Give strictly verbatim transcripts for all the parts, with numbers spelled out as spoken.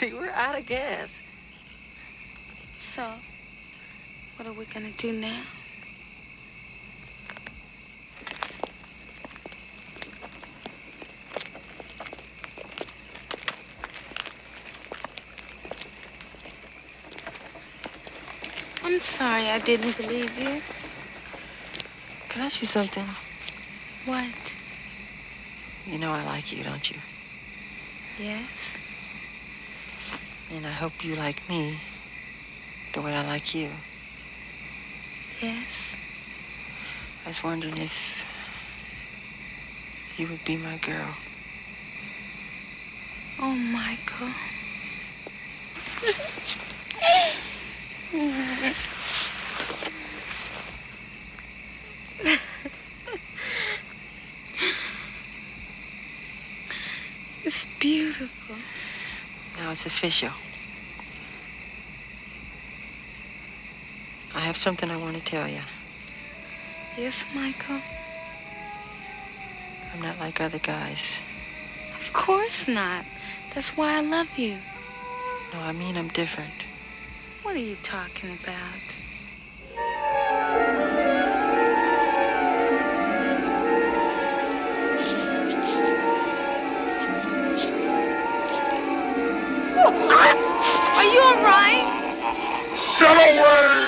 See, we're out of gas. So, what are we gonna do now? I'm sorry I didn't believe you. Can I ask you something? What? You know I like you, don't you? Yes? And I hope you like me the way I like you. Yes? I was wondering if you would be my girl. Oh, Michael. It's beautiful. Now it's official. I have something I want to tell you. Yes, Michael? I'm not like other guys. Of course not. That's why I love you. No, I mean I'm different. What are you talking about? Are you all right? Get away!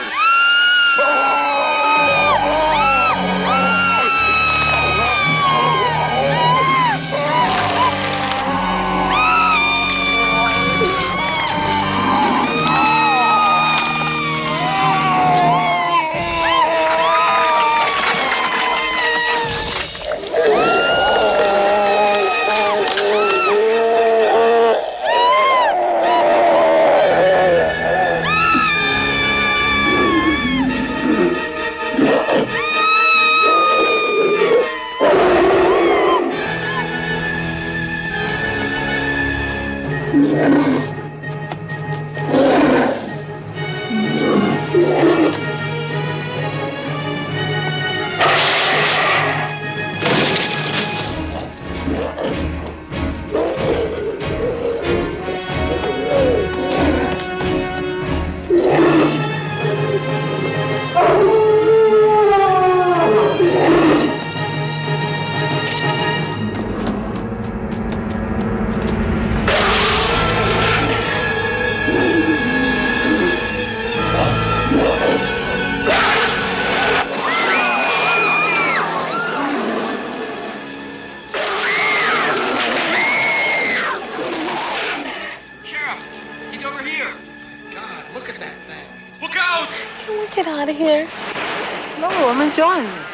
Get out of here. No, I'm enjoying this.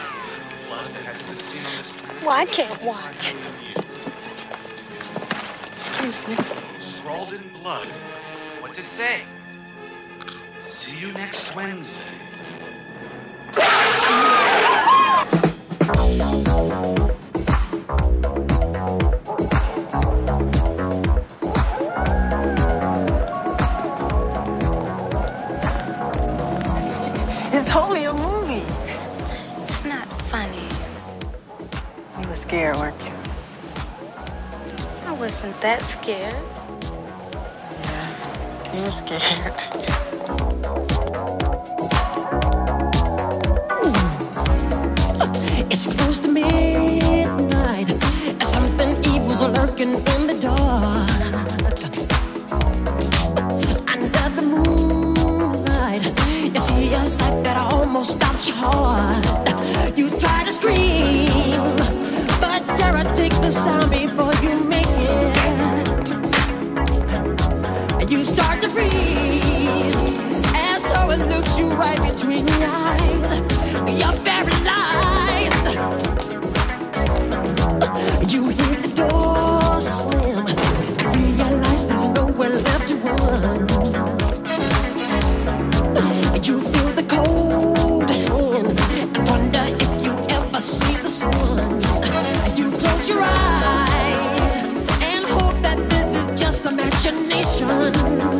Well, I can't watch. Excuse me. Scrawled in blood. What's it say? See you next Wednesday. It's only a movie. It's not funny. You were scared, weren't you? I wasn't that scared. Yeah, you were scared. It's close to midnight. Something evil's lurking in the dark. Under the moonlight, you see a sight that almost stops your heart. You try to scream, but terror takes the sound before you make it. And you start to freeze, and so it looks you right between your eyes. You're paralyzed. You hear the door slam and realize there's nowhere left to run. You feel the cold hand and wonder if you ever see the sun. You close your eyes and hope that this is just imagination,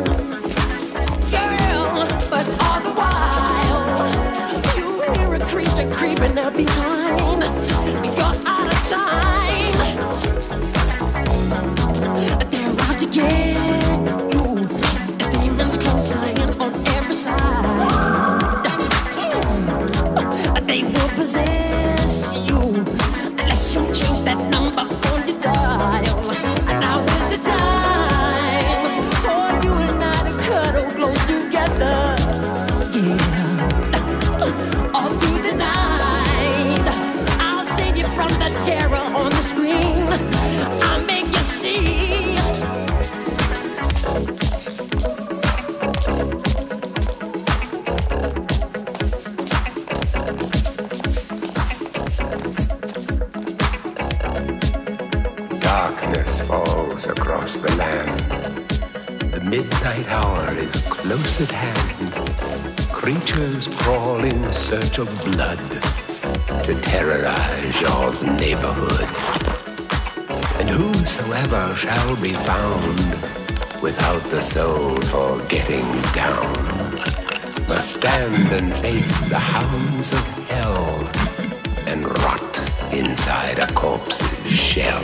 girl. But all the while you hear a creature creeping up behind. You're out of time. They're out to get you. from the terror on the screen. I'll make you see. Darkness falls across the land. The midnight hour is close at hand. Creatures crawl in search of blood to terrorize y'all's neighborhood. And whosoever shall be found without the soul for getting down must stand and face the hounds of hell and rot inside a corpse's shell.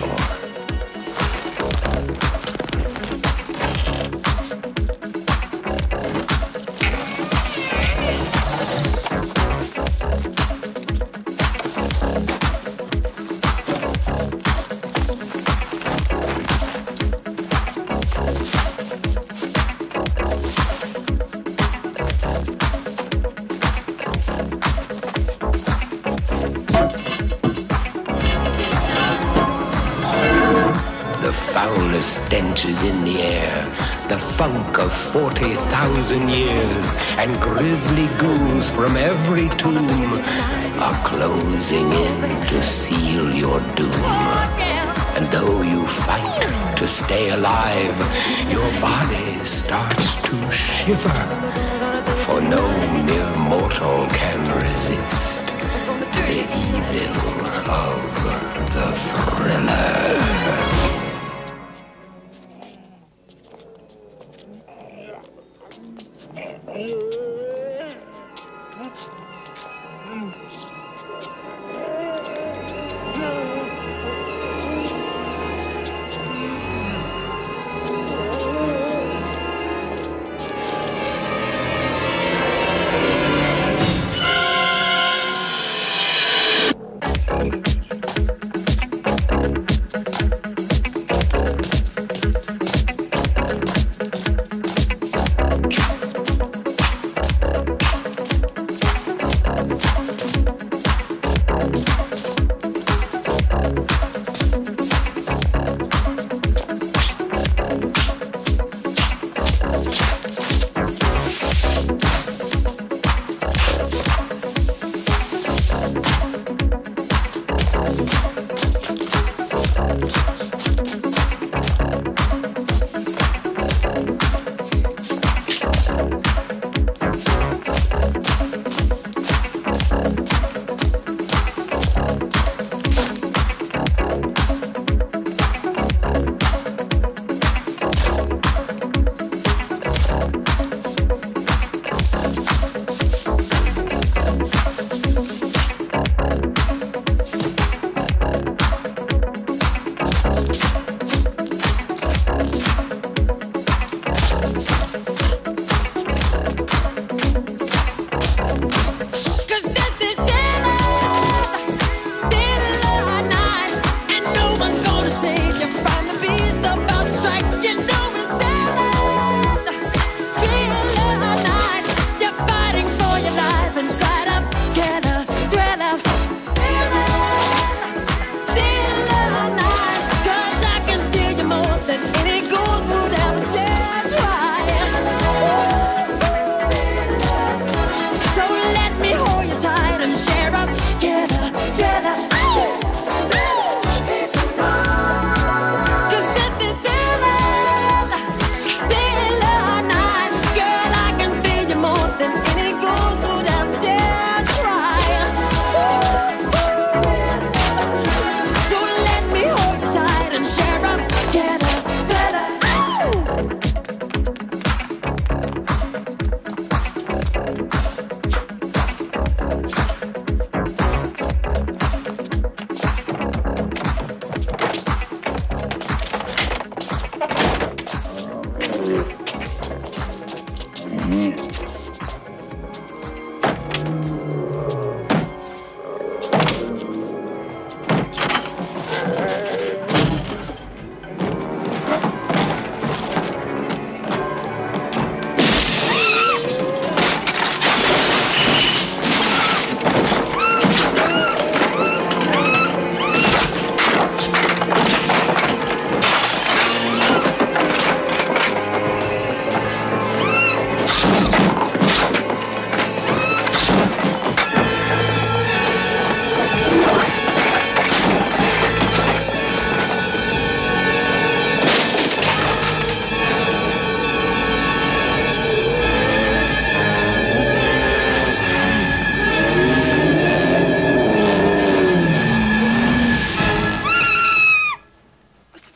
Stenches in the air, the funk of forty thousand years, and grisly ghouls from every tomb are closing in to seal your doom. And though you fight to stay alive, your body starts to shiver, for no mere mortal can resist the evil of the thriller.